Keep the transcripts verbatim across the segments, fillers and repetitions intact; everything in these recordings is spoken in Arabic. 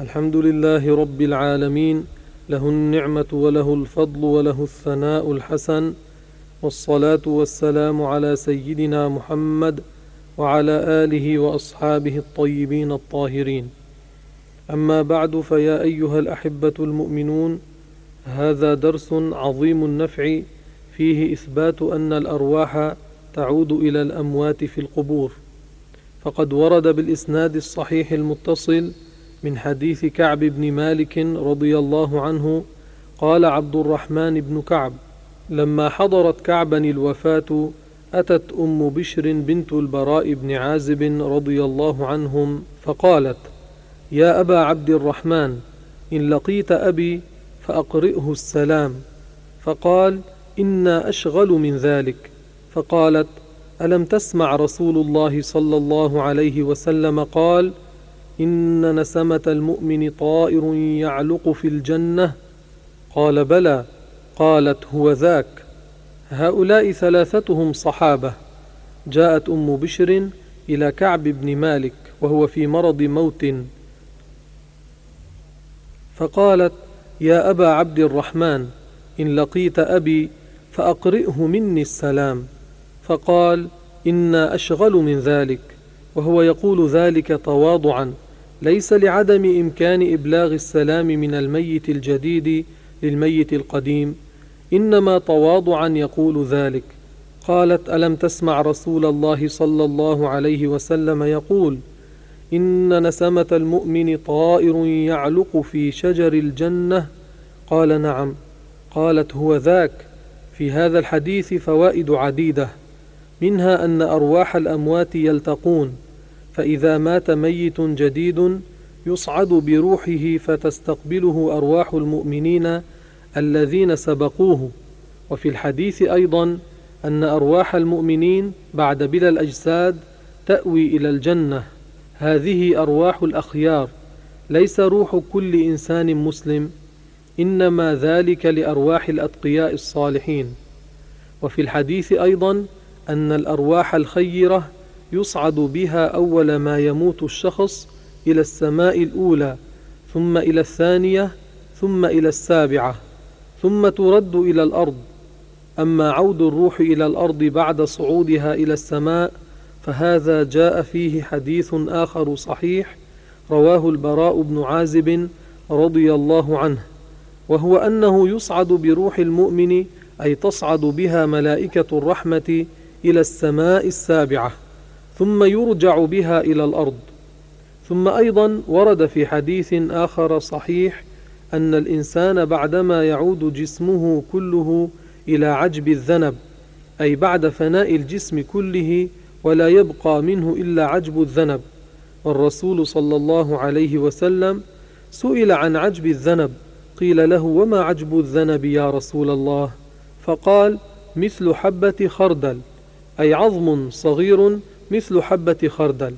الحمد لله رب العالمين، له النعمة وله الفضل وله الثناء الحسن، والصلاة والسلام على سيدنا محمد وعلى آله وأصحابه الطيبين الطاهرين. أما بعد، فيا أيها الأحبة المؤمنون، هذا درس عظيم النفع فيه إثبات أن الأرواح تعود إلى الأموات في القبور. فقد ورد بالإسناد الصحيح المتصل من حديث كعب بن مالك رضي الله عنه قال عبد الرحمن بن كعب: لما حضرت كعبا الوفاة أتت أم بشر بنت البراء بن عازب رضي الله عنهم فقالت: يا أبا عبد الرحمن، إن لقيت أبي فأقرئه السلام. فقال: إنا أشغل من ذلك. فقالت: ألم تسمع رسول الله صلى الله عليه وسلم قال: إن نسمة المؤمن طائر يعلق في الجنة؟ قال: بلى. قالت: هو ذاك. هؤلاء ثلاثتهم صحابة. جاءت أم بشر إلى كعب بن مالك وهو في مرض موت، فقالت: يا أبا عبد الرحمن، إن لقيت أبي فأقرئه مني السلام. فقال: إنا أشغل من ذلك. وهو يقول ذلك تواضعا، ليس لعدم إمكان إبلاغ السلام من الميت الجديد للميت القديم، إنما تواضعا يقول ذلك. قالت: ألم تسمع رسول الله صلى الله عليه وسلم يقول: إن نسمة المؤمن طائر يعلق في شجر الجنة؟ قال: نعم. قالت: هو ذاك. في هذا الحديث فوائد عديدة، منها أن أرواح الأموات يلتقون، فإذا مات ميت جديد يصعد بروحه فتستقبله أرواح المؤمنين الذين سبقوه. وفي الحديث أيضا أن أرواح المؤمنين بعد بلا الأجساد تأوي إلى الجنة. هذه أرواح الأخيار، ليس روح كل إنسان مسلم، إنما ذلك لأرواح الأتقياء الصالحين. وفي الحديث أيضا أن الأرواح الخيرة يصعد بها أول ما يموت الشخص إلى السماء الأولى، ثم إلى الثانية، ثم إلى السابعة، ثم ترد إلى الأرض. أما عود الروح إلى الأرض بعد صعودها إلى السماء فهذا جاء فيه حديث آخر صحيح رواه البراء بن عازب رضي الله عنه، وهو أنه يصعد بروح المؤمن، أي تصعد بها ملائكة الرحمة إلى السماء السابعة، ثم يرجع بها إلى الأرض. ثم أيضا ورد في حديث آخر صحيح أن الإنسان بعدما يعود جسمه كله إلى عجب الذنب، أي بعد فناء الجسم كله ولا يبقى منه إلا عجب الذنب. والرسول صلى الله عليه وسلم سئل عن عجب الذنب، قيل له: وما عجب الذنب يا رسول الله؟ فقال: مثل حبة خردل، أي عظم صغير مثل حبة خردل.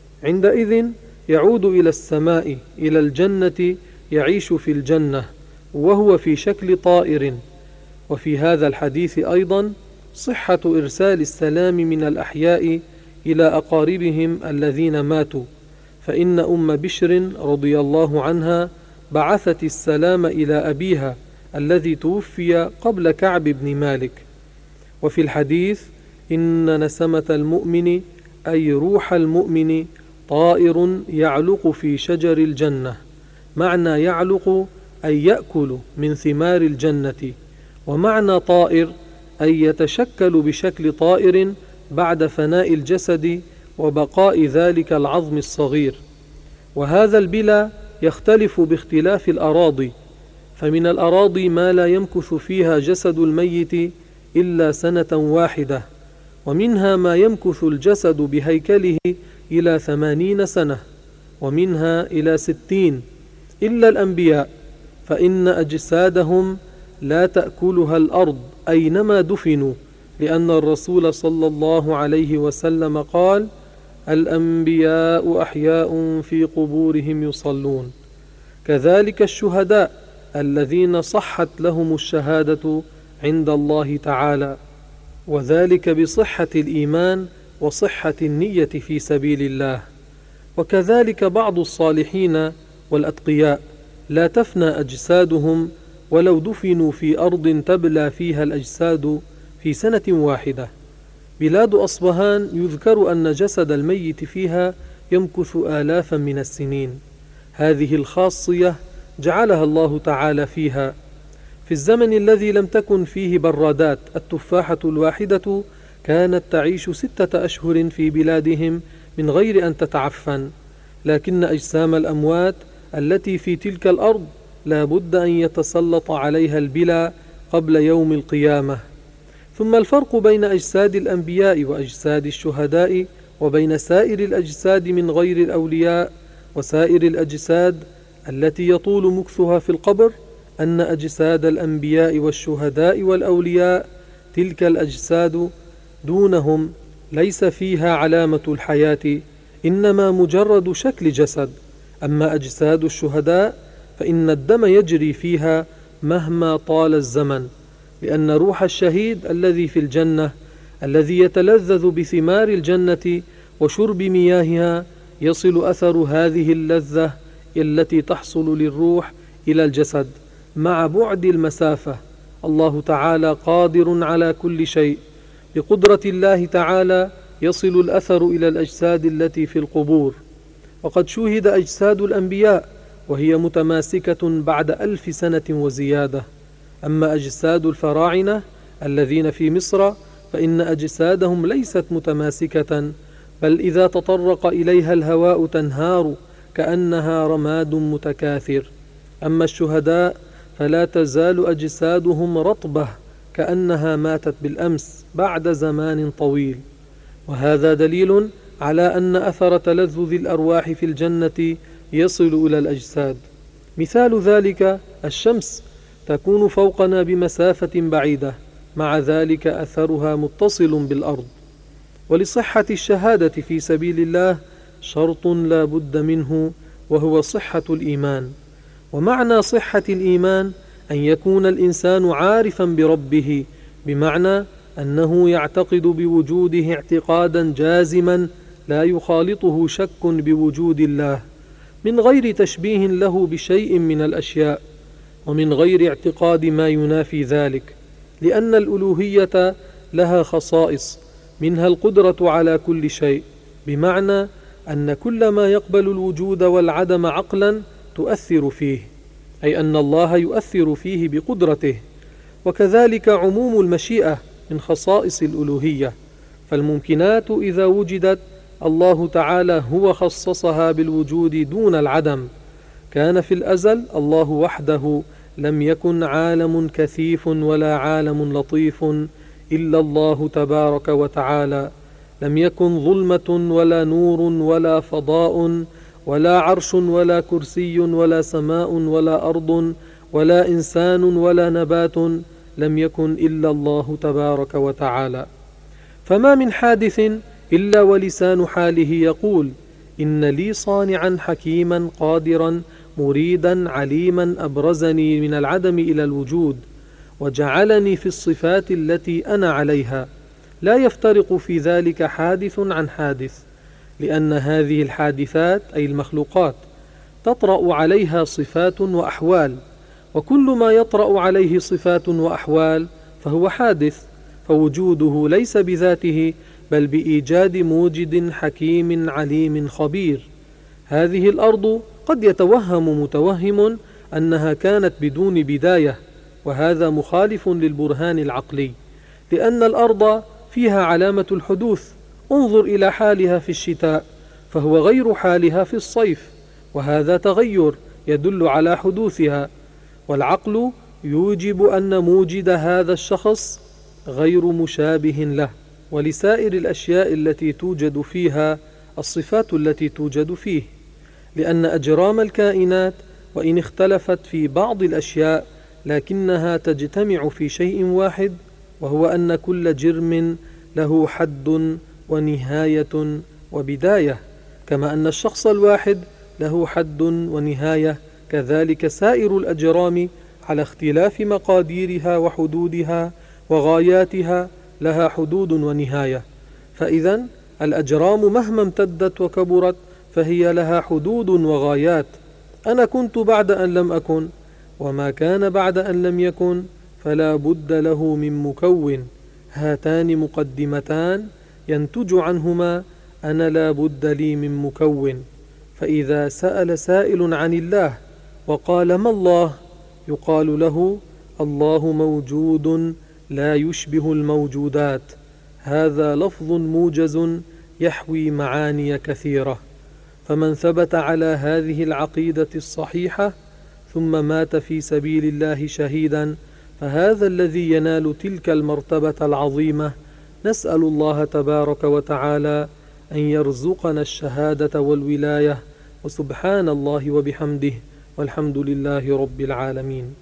عندئذ يعود إلى السماء إلى الجنة، يعيش في الجنة وهو في شكل طائر. وفي هذا الحديث أيضا صحة إرسال السلام من الأحياء إلى أقاربهم الذين ماتوا، فإن أم بشر رضي الله عنها بعثت السلام إلى أبيها الذي توفي قبل كعب بن مالك. وفي الحديث: إن نسمة المؤمن، أي روح المؤمن، طائر يعلق في شجر الجنة. معنى يعلق أي يأكل من ثمار الجنة، ومعنى طائر أي يتشكل بشكل طائر بعد فناء الجسد وبقاء ذلك العظم الصغير. وهذا البلا يختلف باختلاف الأراضي، فمن الأراضي ما لا يمكث فيها جسد الميت إلا سنة واحدة، ومنها ما يمكث الجسد بهيكله إلى ثمانين سنة، ومنها إلى ستين، إلا الأنبياء فإن أجسادهم لا تأكلها الأرض أينما دفنوا، لأن الرسول صلى الله عليه وسلم قال: الأنبياء أحياء في قبورهم يصلون. كذلك الشهداء الذين صحت لهم الشهادة عند الله تعالى، وذلك بصحة الإيمان وصحة النية في سبيل الله. وكذلك بعض الصالحين والأتقياء لا تفنى أجسادهم ولو دفنوا في أرض تبلى فيها الأجساد في سنة واحدة. بلاد أصبهان يذكر أن جسد الميت فيها يمكث آلافا من السنين. هذه الخاصية جعلها الله تعالى فيها. في الزمن الذي لم تكن فيه برادات، التفاحة الواحدة كانت تعيش ستة أشهر في بلادهم من غير أن تتعفن، لكن أجسام الأموات التي في تلك الأرض لا بد أن يتسلط عليها البلا قبل يوم القيامة. ثم الفرق بين أجساد الأنبياء وأجساد الشهداء وبين سائر الأجساد من غير الأولياء وسائر الأجساد التي يطول مكثها في القبر أن أجساد الأنبياء والشهداء والأولياء تلك الأجساد دونهم ليس فيها علامة الحياة، إنما مجرد شكل جسد. أما أجساد الشهداء فإن الدم يجري فيها مهما طال الزمن، لأن روح الشهيد الذي في الجنة الذي يتلذذ بثمار الجنة وشرب مياهها يصل أثر هذه اللذة التي تحصل للروح إلى الجسد مع بعد المسافة. الله تعالى قادر على كل شيء. بقدرة الله تعالى يصل الأثر إلى الأجساد التي في القبور. وقد شوهد أجساد الأنبياء وهي متماسكة بعد ألف سنة وزيادة. أما أجساد الفراعنة الذين في مصر فإن أجسادهم ليست متماسكة، بل إذا تطرق إليها الهواء تنهار كأنها رماد متكاثر. أما الشهداء فلا تزال أجسادهم رطبة كأنها ماتت بالأمس بعد زمان طويل. وهذا دليل على أن أثر تلذذ الأرواح في الجنة يصل إلى الأجساد. مثال ذلك الشمس تكون فوقنا بمسافة بعيدة، مع ذلك أثرها متصل بالأرض. ولصحة الشهادة في سبيل الله شرط لا بد منه، وهو صحة الإيمان. ومعنى صحة الإيمان أن يكون الإنسان عارفا بربه، بمعنى أنه يعتقد بوجوده اعتقادا جازما لا يخالطه شك بوجود الله، من غير تشبيه له بشيء من الأشياء، ومن غير اعتقاد ما ينافي ذلك، لأن الألوهية لها خصائص، منها القدرة على كل شيء، بمعنى أن كل ما يقبل الوجود والعدم عقلا تؤثر فيه، أي أن الله يؤثر فيه بقدرته. وكذلك عموم المشيئة من خصائص الألوهية، فالممكنات إذا وجدت الله تعالى هو خصصها بالوجود دون العدم. كان في الأزل الله وحده، لم يكن عالم كثيف ولا عالم لطيف إلا الله تبارك وتعالى، لم يكن ظلمة ولا نور ولا فضاء ولا عرش ولا كرسي ولا سماء ولا أرض ولا إنسان ولا نبات، لم يكن إلا الله تبارك وتعالى. فما من حادث إلا ولسان حاله يقول: إن لي صانعا حكيما قادرا مريدا عليما أبرزني من العدم إلى الوجود وجعلني في الصفات التي أنا عليها. لا يفترق في ذلك حادث عن حادث، لأن هذه الحادثات أي المخلوقات تطرأ عليها صفات وأحوال، وكل ما يطرأ عليه صفات وأحوال فهو حادث، فوجوده ليس بذاته بل بإيجاد موجد حكيم عليم خبير. هذه الأرض قد يتوهم متوهم أنها كانت بدون بداية، وهذا مخالف للبرهان العقلي، لأن الأرض فيها علامة الحدوث. انظر إلى حالها في الشتاء فهو غير حالها في الصيف، وهذا تغير يدل على حدوثها. والعقل يوجب أن موجد هذا الشخص غير مشابه له ولسائر الأشياء التي توجد فيها الصفات التي توجد فيه، لأن أجرام الكائنات وإن اختلفت في بعض الأشياء لكنها تجتمع في شيء واحد، وهو أن كل جرم له حد ونهاية وبداية، كما أن الشخص الواحد له حد ونهاية، كذلك سائر الأجرام على اختلاف مقاديرها وحدودها وغاياتها لها حدود ونهاية. فإذا الأجرام مهما امتدت وكبرت فهي لها حدود وغايات. أنا كنت بعد أن لم أكن، وما كان بعد أن لم يكن فلا بد له من مكون. هاتان مقدمتان ينتج عنهما أنا لا بد لي من مكون. فإذا سأل سائل عن الله وقال ما الله؟ يقال له الله موجود لا يشبه الموجودات. هذا لفظ موجز يحوي معاني كثيرة. فمن ثبت على هذه العقيدة الصحيحة ثم مات في سبيل الله شهيدا فهذا الذي ينال تلك المرتبة العظيمة. نسأل الله تبارك وتعالى أن يرزقنا الشهادة والولاية، وسبحان الله وبحمده، والحمد لله رب العالمين.